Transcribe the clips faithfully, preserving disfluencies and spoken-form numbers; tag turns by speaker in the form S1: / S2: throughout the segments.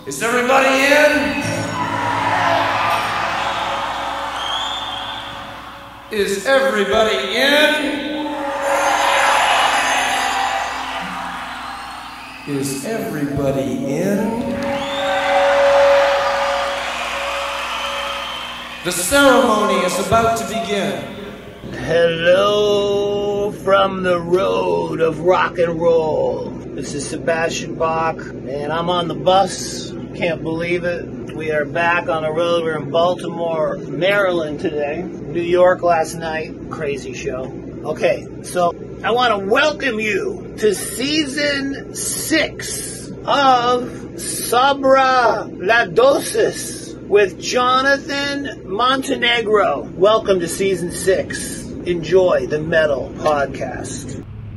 S1: Is everybody in? Is everybody in? Is everybody in? The ceremony is about to begin.
S2: Hello from the road of rock and roll. This is Sebastian Bach, and I'm on the bus. Can't believe it. We are back on the road. We're in Baltimore, Maryland today. New York last night. Crazy show. Okay, so I want to welcome you to season six of Sabra La Dosis with Jonathan Montenegro. Welcome to season six. Enjoy the Metal Podcast.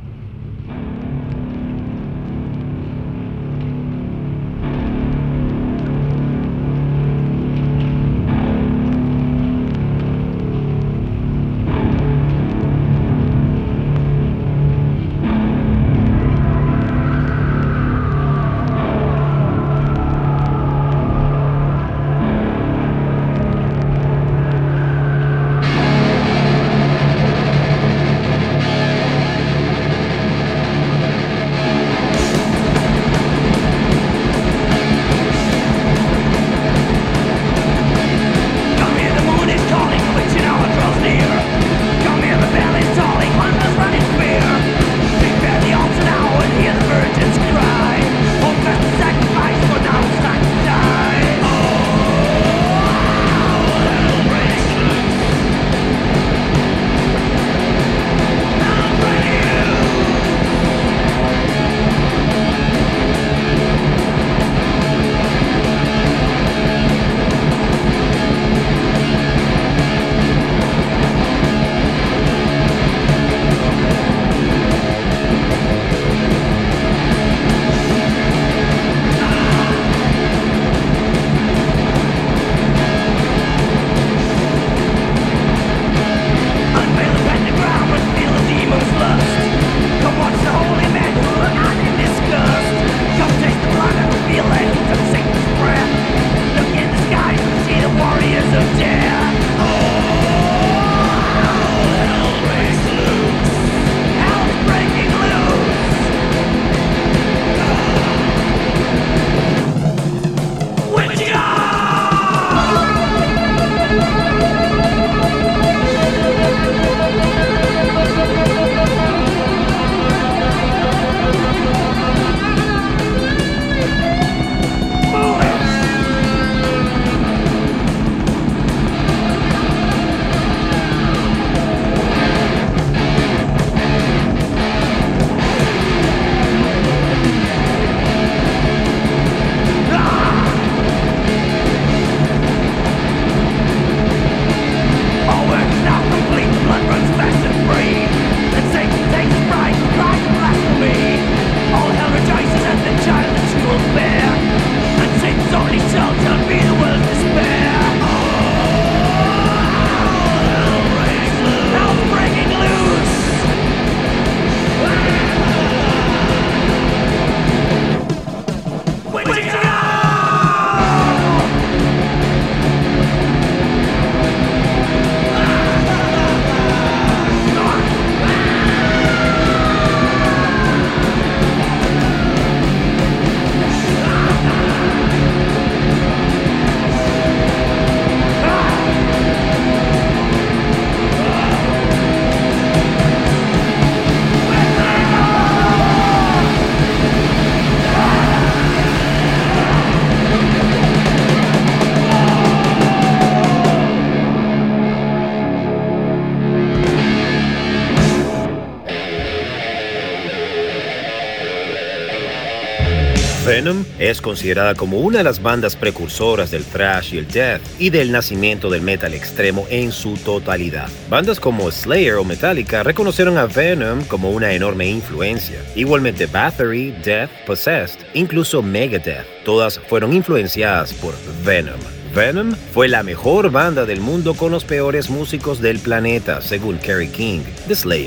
S3: Venom es considerada como una de las bandas precursoras del thrash y el death y del nacimiento del metal extremo en su totalidad. Bandas como Slayer o Metallica reconocieron a Venom como una enorme influencia. Igualmente Bathory, Death, Possessed, incluso Megadeth, todas fueron influenciadas por Venom. Venom fue la mejor banda del mundo con los peores músicos del planeta, según Kerry King, de Slayer.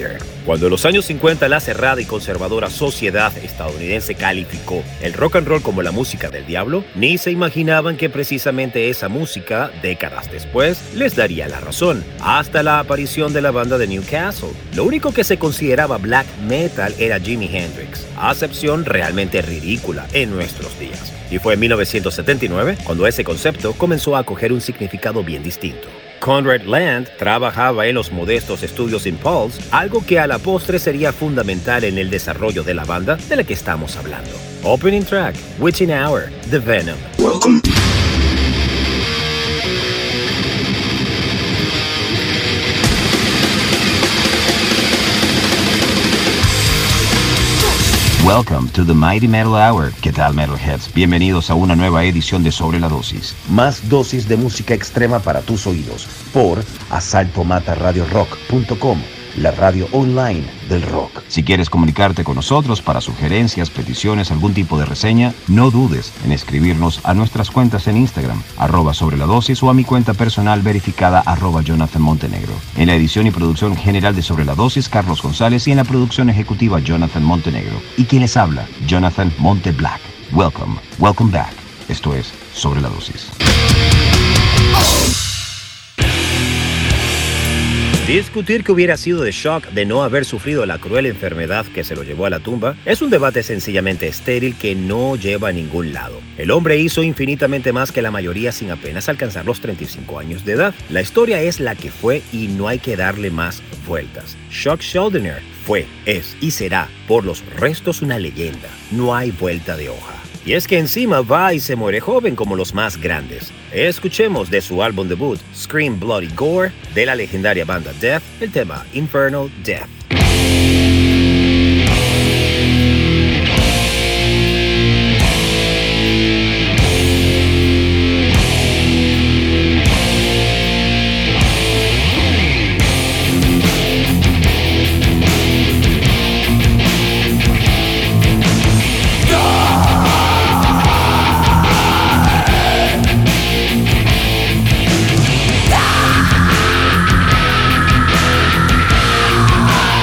S3: Cuando en los años cincuenta la cerrada y conservadora sociedad estadounidense calificó el rock and roll como la música del diablo, ni se imaginaban que precisamente esa música, décadas después, les daría la razón, hasta la aparición de la banda de Newcastle. Lo único que se consideraba black metal era Jimi Hendrix, acepción realmente ridícula en nuestros días. Y fue en mil novecientos setenta y nueve cuando ese concepto comenzó a coger un significado bien distinto. Conrad Land trabajaba en los modestos estudios Impulse, algo que a la postre sería fundamental en el desarrollo de la banda de la que estamos hablando. Opening track, Witching Hour, The Venom.
S4: Welcome.
S5: Welcome to the Mighty Metal Hour. ¿Qué tal, Metalheads? Bienvenidos a una nueva edición de Sobre la Dosis.
S6: Más dosis de música extrema para tus oídos por asalto mata radio rock punto com, la radio online del rock.
S5: Si quieres comunicarte con nosotros para sugerencias, peticiones, algún tipo de reseña, no dudes en escribirnos a nuestras cuentas en Instagram, arroba sobre la dosis, o a mi cuenta personal verificada, arroba Jonathan Montenegro. En la edición y producción general de Sobre la Dosis, Carlos González, y en la producción ejecutiva, Jonathan Montenegro. Y quien les habla, Jonathan Monte Black. Welcome, welcome back. Esto es Sobre la Dosis.
S3: Discutir que hubiera sido de shock de no haber sufrido la cruel enfermedad que se lo llevó a la tumba es un debate sencillamente estéril que no lleva a ningún lado. El hombre hizo infinitamente más que la mayoría sin apenas alcanzar los treinta y cinco años de edad. La historia es la que fue y no hay que darle más vueltas. Chuck Schuldiner fue, es y será por los restos una leyenda. No hay vuelta de hoja. Y es que encima va y se muere joven como los más grandes. Escuchemos de su álbum debut, Scream Bloody Gore, de la legendaria banda Death, el tema Infernal Death.
S7: Die!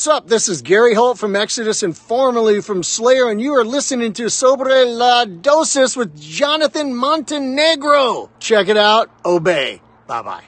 S4: what's up? This is Gary Holt from Exodus and formerly from Slayer, and you are listening to Sobre la Dosis with Jonathan Montenegro. Check it out. Obey. Bye-bye.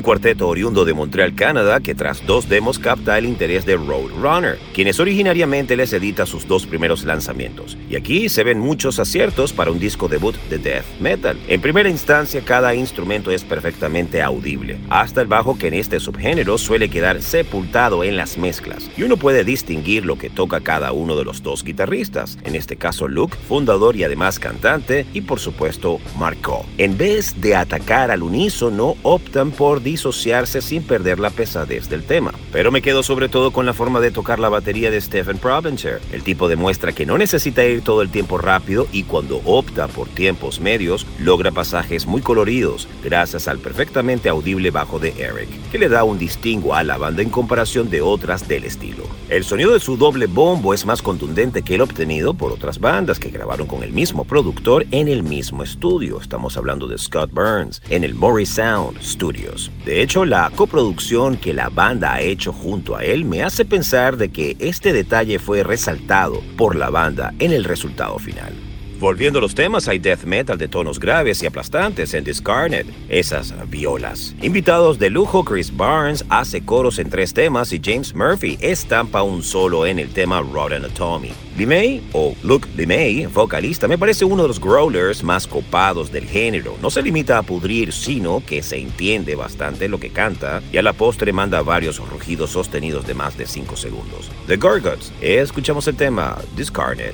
S3: cuarteto oriundo de Montreal, Canadá, que tras dos demos capta el interés de Roadrunner, quienes originariamente les edita sus dos primeros lanzamientos. Y aquí se ven muchos aciertos para un disco debut de death metal. En primera instancia, cada instrumento es perfectamente audible, hasta el bajo, que en este subgénero suele quedar sepultado en las mezclas, y uno puede distinguir lo que toca cada uno de los dos guitarristas, en este caso Luke, fundador y además cantante, y por supuesto Marco. En vez de atacar al unísono, optan por disociarse sin perder la pesadez del tema. Pero me quedo sobre todo con la forma de tocar la batería de Stephen Provencher. El tipo demuestra que no necesita ir todo el tiempo rápido, y cuando opta por tiempos medios, logra pasajes muy coloridos gracias al perfectamente audible bajo de Eric, que le da un distingo a la banda en comparación de otras del estilo. El sonido de su doble bombo es más contundente que el obtenido por otras bandas que grabaron con el mismo productor en el mismo estudio. Estamos hablando de Scott Burns en el Murray Sound Studios. De hecho, la coproducción que la banda ha hecho junto a él me hace pensar de que este detalle fue resaltado por la banda en el resultado final. Volviendo a los temas, hay death metal de tonos graves y aplastantes en Discarnate, esas violas. Invitados de lujo, Chris Barnes hace coros en tres temas y James Murphy estampa un solo en el tema Rotten Anatomy. LeMay, o Luke LeMay, vocalista, me parece uno de los growlers más copados del género. No se limita a pudrir, sino que se entiende bastante lo que canta, y a la postre manda varios rugidos sostenidos de más de cinco segundos. The Gorguts, escuchamos el tema Discarnate.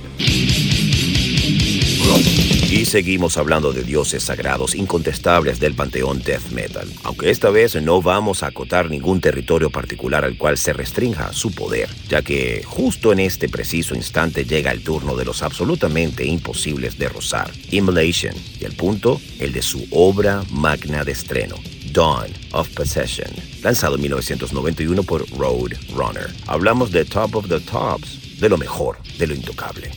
S3: Y seguimos hablando de dioses sagrados incontestables del panteón death metal, aunque esta vez no vamos a acotar ningún territorio particular al cual se restrinja su poder, ya que justo en este preciso instante llega el turno de los absolutamente imposibles de rozar, Immolation, y el punto, el de su obra magna de estreno, Dawn of Possession, lanzado en mil novecientos noventa y uno por Roadrunner. Hablamos de Top of the Tops, de lo mejor, de lo intocable.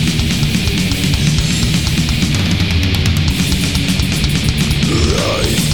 S7: Rise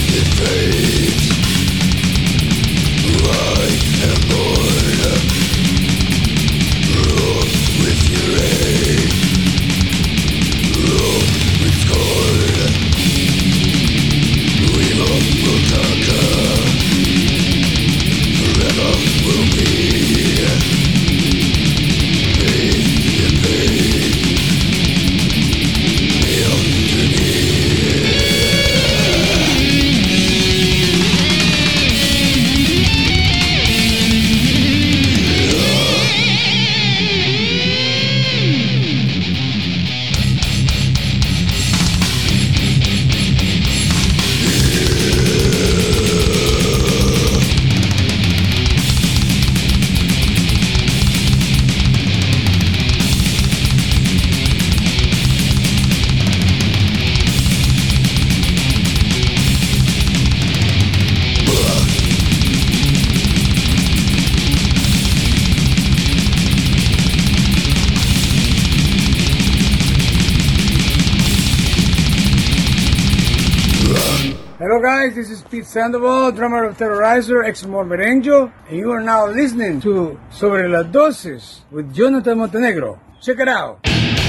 S7: Hello guys, this is Pete Sandoval, drummer of Terrorizer, ex-Amor Merenjo, and you are now listening to Sobre las Dosis with Jonathan Montenegro. Check it out.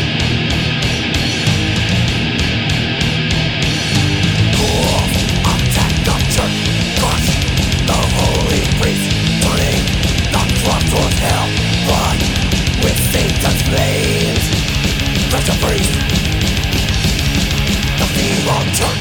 S8: Towards hell, but with Satan's flames, press to freeze the feeble church.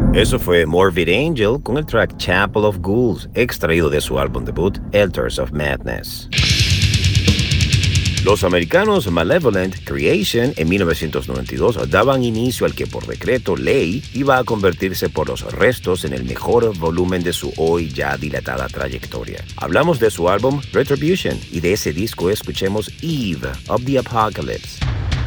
S3: Eso fue Morbid Angel con el track Chapel of Ghouls, extraído de su álbum debut, Altars of Madness. Los americanos Malevolent Creation en mil novecientos noventa y dos daban inicio al que por decreto ley iba a convertirse por los restos en el mejor volumen de su hoy ya dilatada trayectoria. Hablamos de su álbum Retribution y de ese disco escuchemos Eve of the Apocalypse.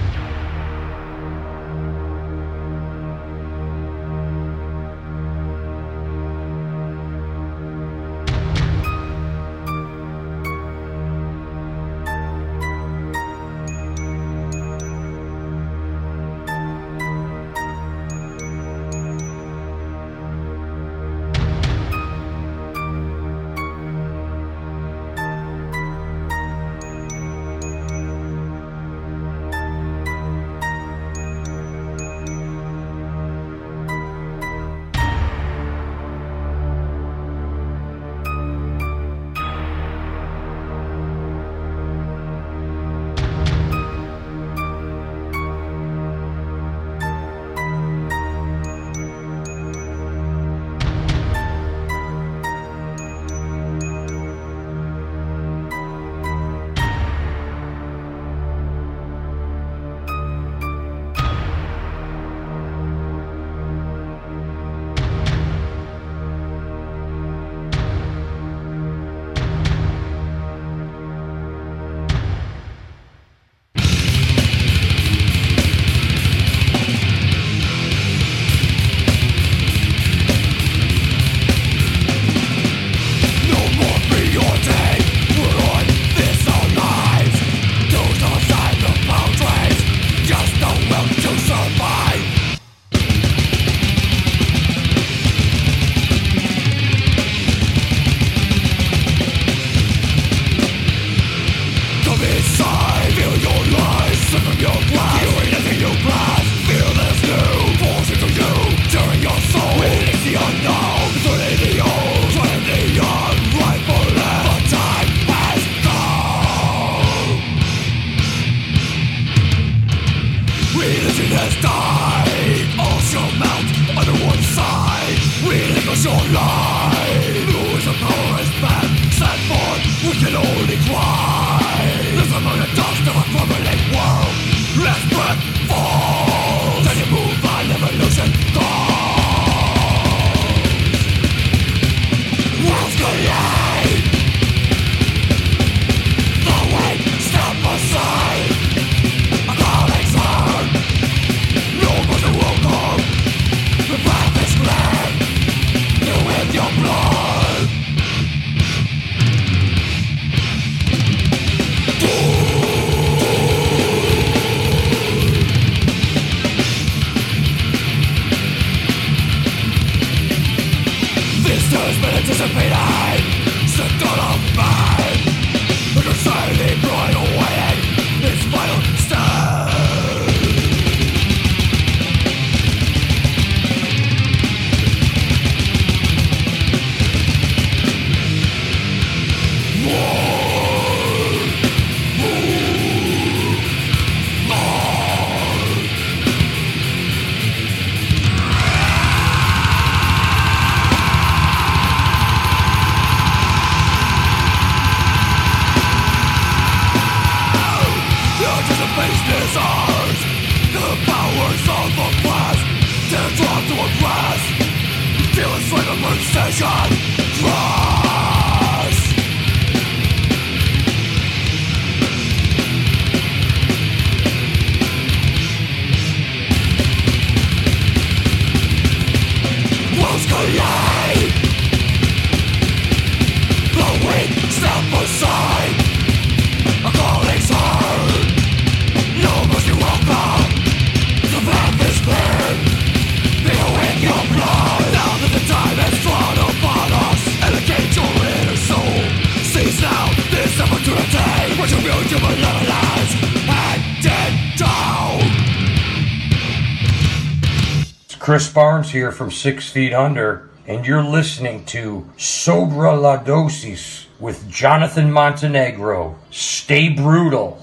S9: Chris Barnes here from Six Feet Under, and you're listening to Sobra La Dosis with Jonathan Montenegro. Stay brutal.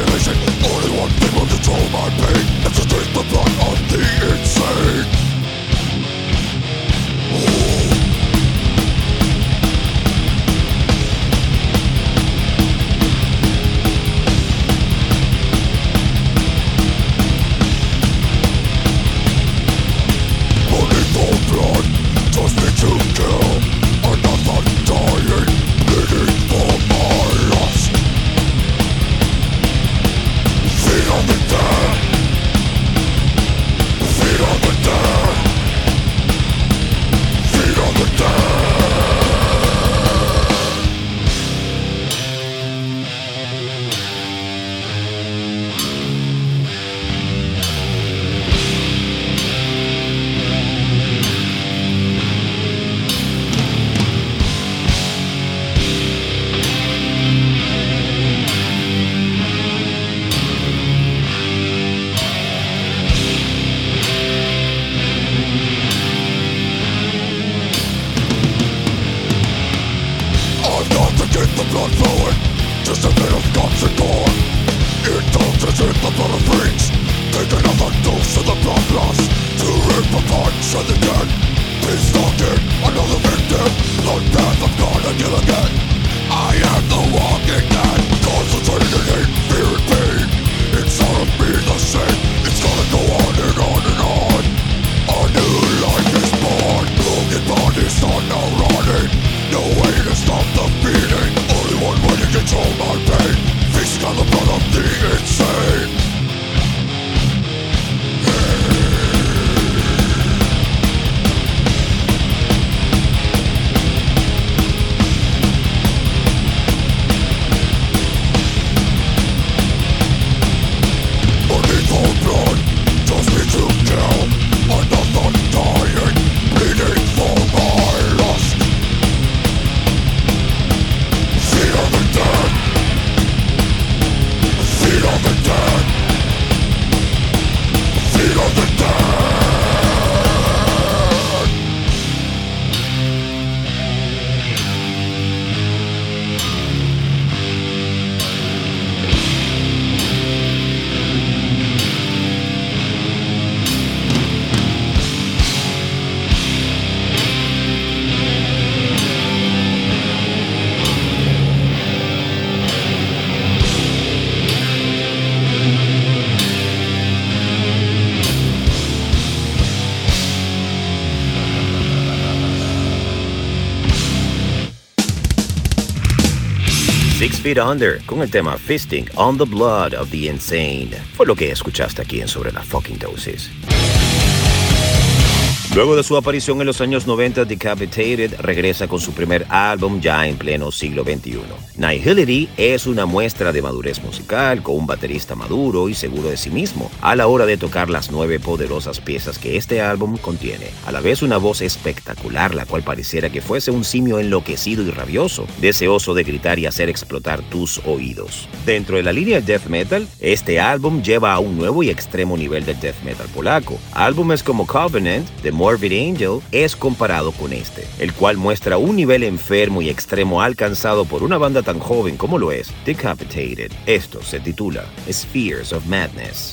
S8: imagination. Only one thing will control my pain. That's to taste the blood of the insane. Just me to kill another dying, bleeding for my lust. Feed on the dead. Feed on the dead. Feed on the dead. The blood flowing, just a bit of guts and gore. Indulgence in the blood of freaks. Take another dose of the blood loss. To rip a punch of the dead. Be stalking another victim. Lord path of God and kill again. I am the walking dead. Concentrated in hate, fear and pain. Inside of me the same. It's gonna go on and on and on. A new life is born. Broken bodies are now rotting. No way to stop the beating. Only one way to control my pain. Feasting on the blood of the insane. Beneath all blood, just me to kill another dying, bleeding for my lust. Feed on the dead. Feed on the dead. Feed on the dead.
S3: Six Feet Under, con el tema Fisting on the Blood of the Insane. Fue lo que escuchaste aquí en Sobre la Fucking Dosis. Luego de su aparición en los años noventa, Decapitated regresa con su primer álbum ya en pleno siglo veintiuno. Nihility es una muestra de madurez musical, con un baterista maduro y seguro de sí mismo a la hora de tocar las nueve poderosas piezas que este álbum contiene. A la vez una voz espectacular, la cual pareciera que fuese un simio enloquecido y rabioso, deseoso de gritar y hacer explotar tus oídos. Dentro de la línea death metal, este álbum lleva a un nuevo y extremo nivel del death metal polaco. Álbumes como Covenant, The Morbid Angel es comparado con este, el cual muestra un nivel enfermo y extremo alcanzado por una banda tan joven como lo es Decapitated. Esto se titula Spheres of Madness.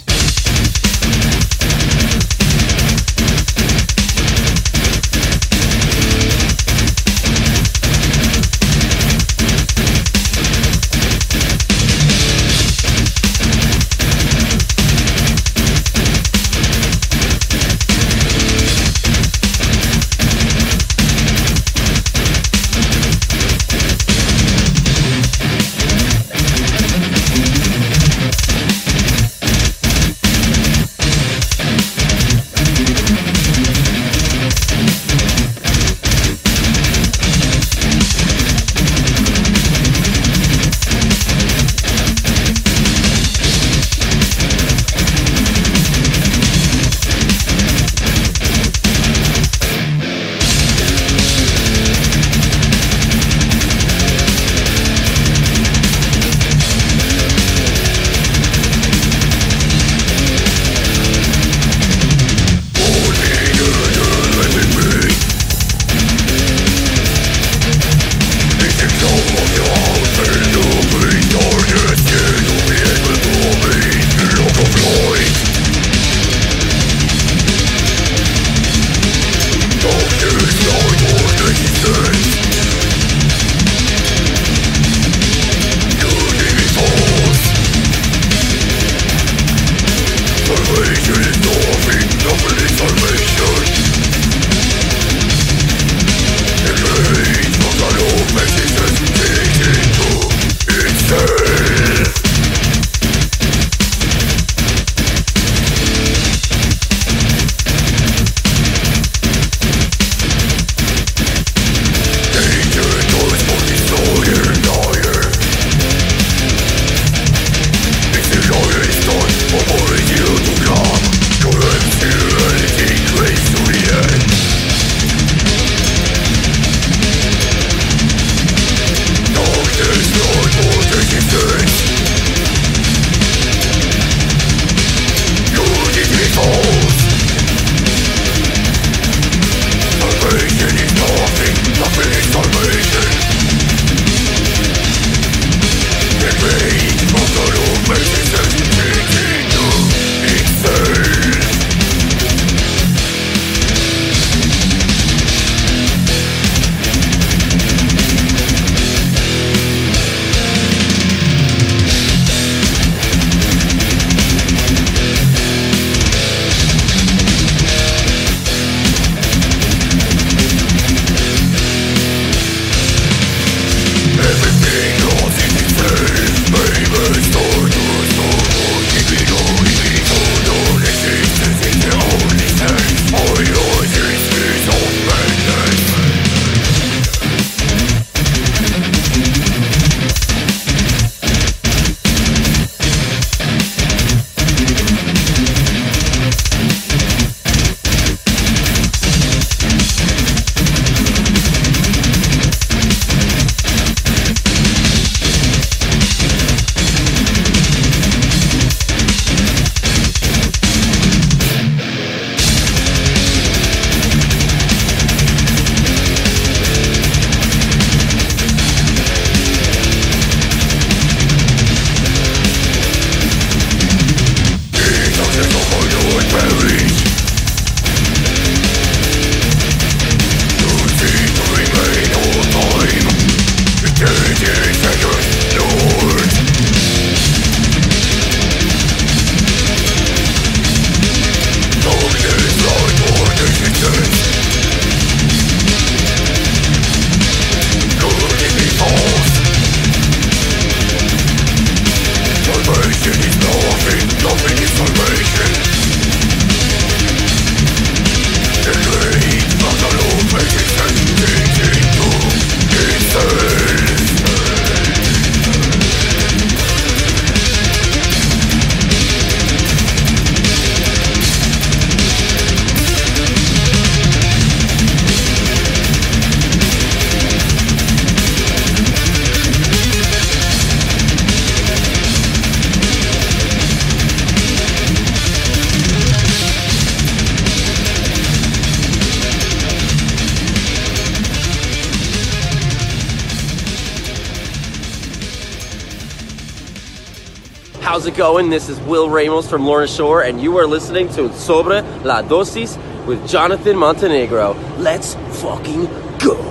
S10: How's it going? This is Will Ramos from Lorna Shore, and you are listening to Sobre la Dosis with Jonathan Montenegro. Let's fucking go!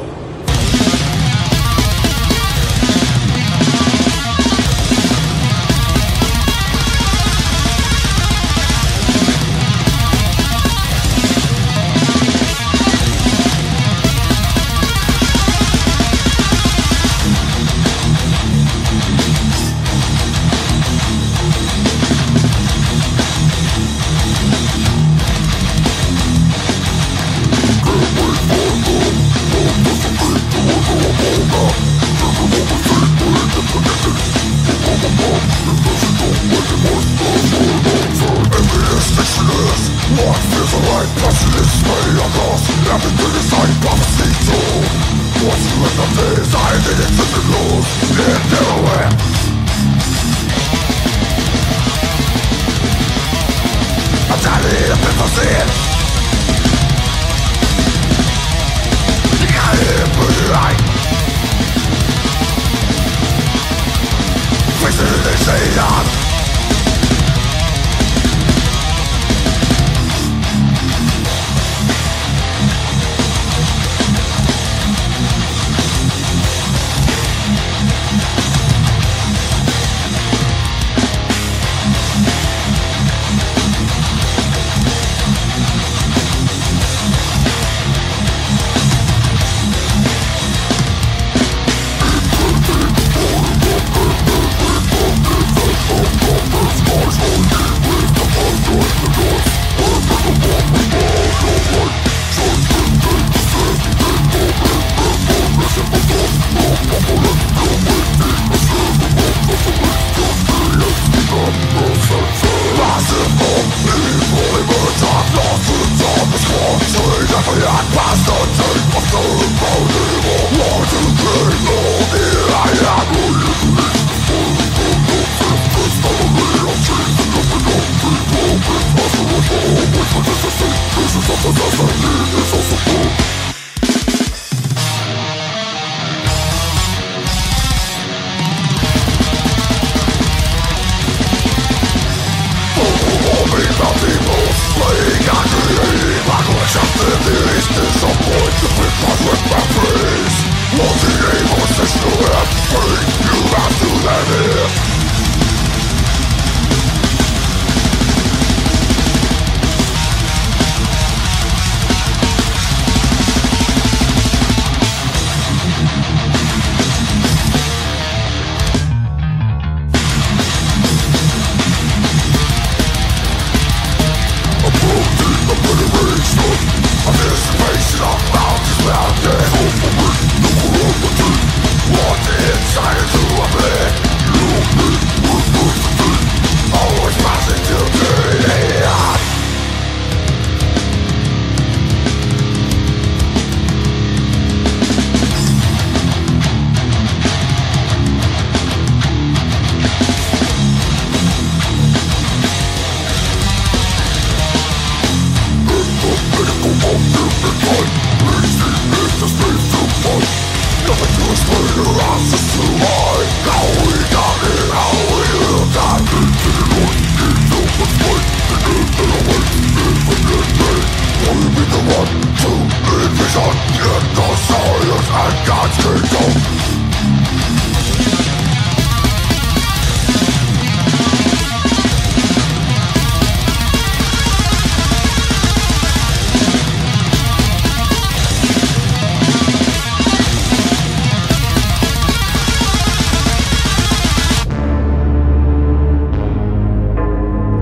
S10: What inside to a man? You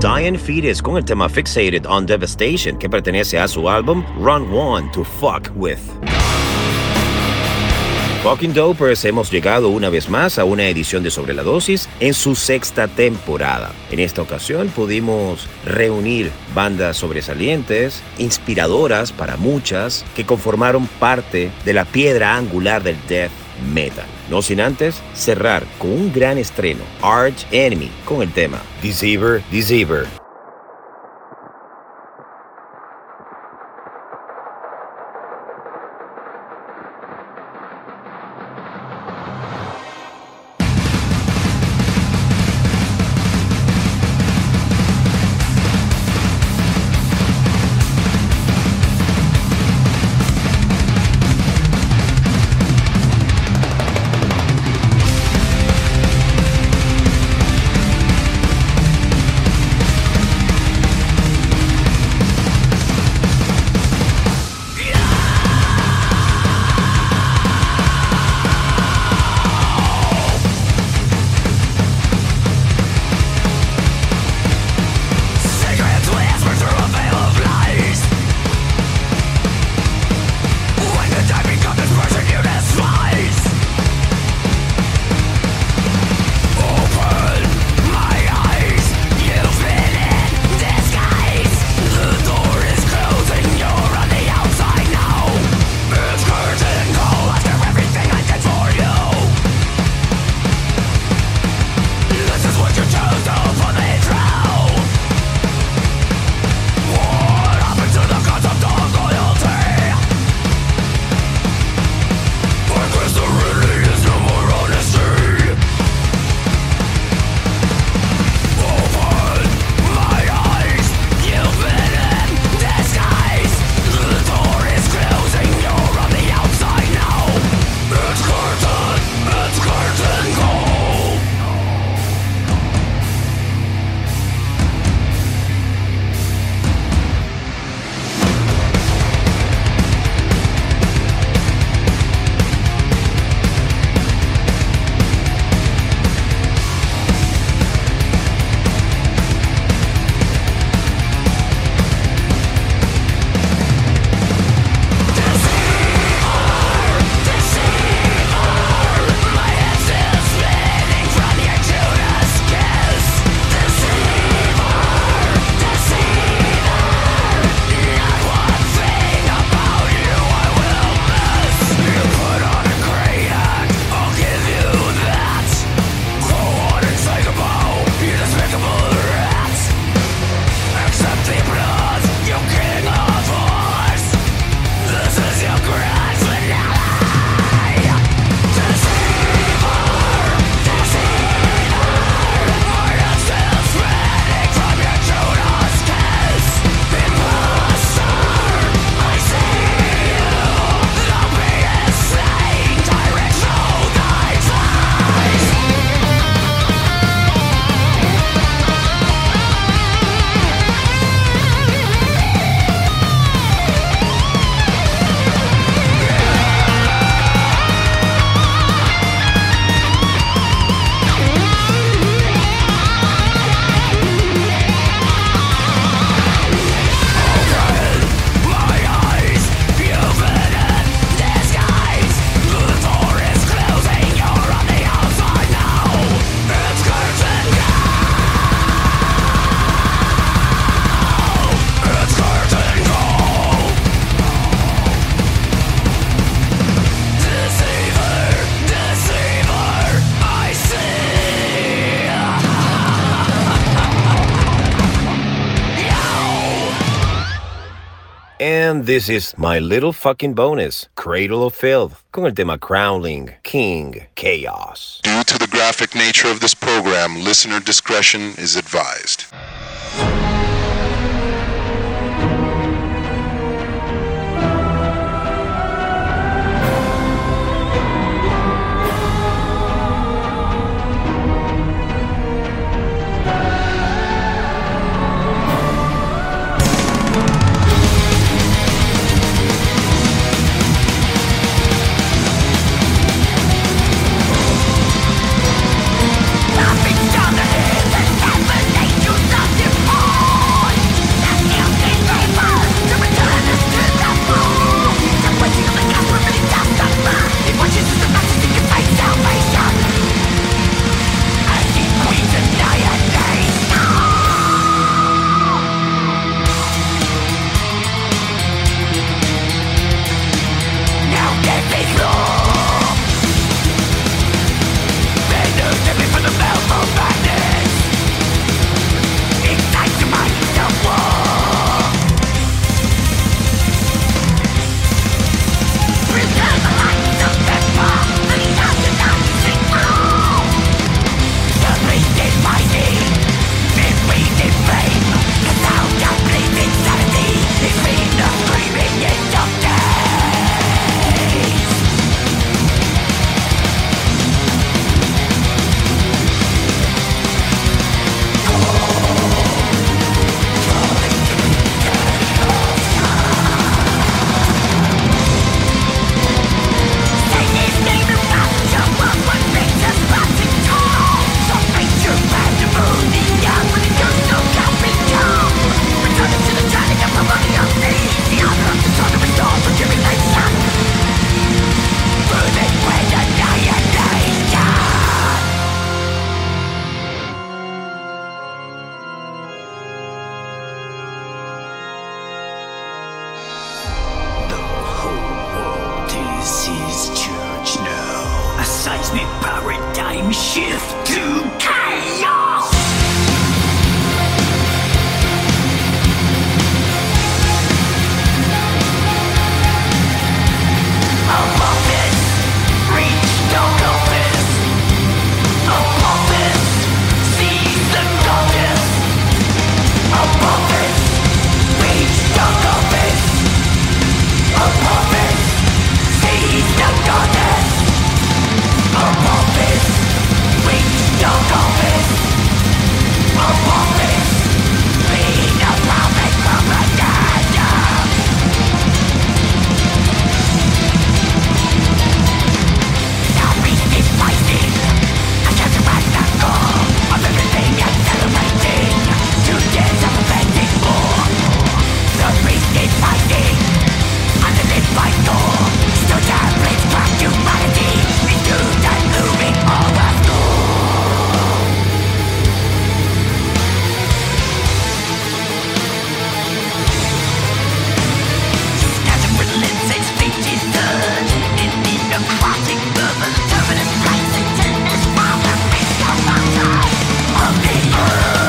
S3: Diane Fetus con el tema Fixated on Devastation, que pertenece a su álbum Run One to Fuck With. Fucking Dopers, hemos llegado una vez más a una edición de Sobre la Dosis en su sexta temporada. En esta ocasión pudimos reunir bandas sobresalientes, inspiradoras para muchas, que conformaron parte de la piedra angular del death metal. No sin antes cerrar con un gran estreno, Arch Enemy, con el tema Deceiver, Deceiver. And this is my little fucking bonus, Cradle of Filth, con el tema Crowning King Chaos.
S11: Due to the graphic nature of this program, listener discretion is advised.
S8: Nothing down the hill that never let you stop your heart.
S12: This is church now. A seismic paradigm shift to chaos. Above this, reach dark office. Above this, seize the goddess. Above this, reach dark office. Above this, seize the goddess. Above this, reach dark office. Above this, lead the prophet propaganda. The beast is fighting. I can't survive the core of everything accelerating. Two days of offending more. The beast is fighting. Underneath my door, still tablets crack humanity into the looming horror school. Scattered with Lindsay's speech is done. In the necrotic verbal terminus rising to this wild and physical mountain of the earth.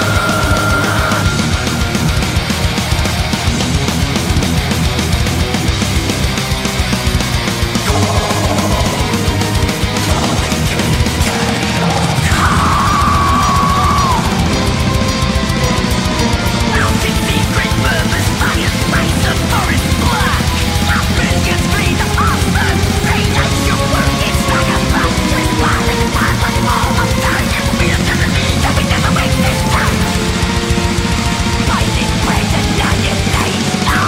S12: Mountain secret purpose, fire, spice, the forest black. Millions flee the Osman. Pain and humor, it's like a bus. Twist wild and wild like all of time. It will be a enemy that we never waste this time. Fighting, praise, annihilation.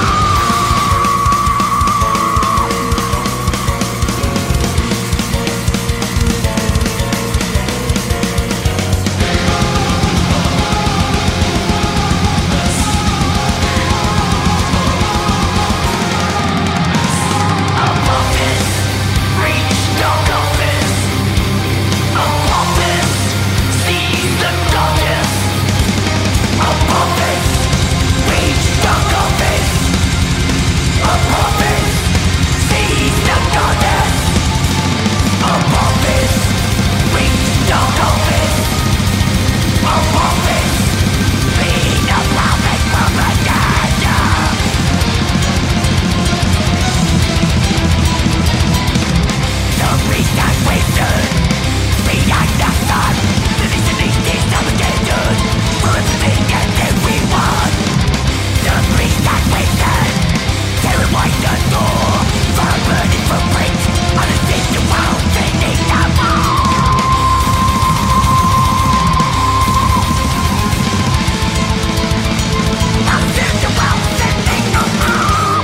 S12: Above this, reach dark office. Above this, seize the goddess. Above this, reach dark office. Above this, seize the goddess. Above this, reach dark office. Above this, lead the prophet propaganda. The beast has wasted. Behind the sun, the beast of beast is suffocated. For everything and everyone. The beast has wasted. Tearing wide the door. For a burning footprint on a distant world beneath the wall. A distant world beneath the wall.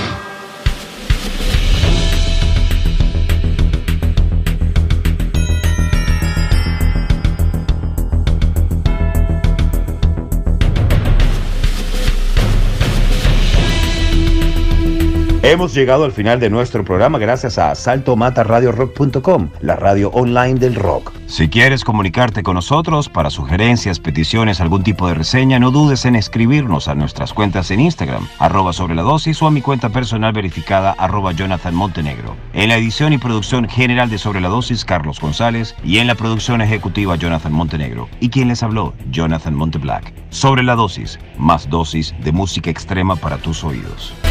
S6: Hemos llegado al final de nuestro programa gracias a asalto mata radio rock punto com, la radio online del rock. Si quieres comunicarte con nosotros para sugerencias, peticiones, algún tipo de reseña, no dudes en escribirnos a nuestras cuentas en Instagram, arroba sobre la dosis, o a mi cuenta personal verificada, arroba Jonathan Montenegro. En la edición y producción general de Sobre la Dosis, Carlos González, y en la producción ejecutiva, Jonathan Montenegro. Y quien les habló, Jonathan Monteblack. Sobre la Dosis, más dosis de música extrema para tus oídos.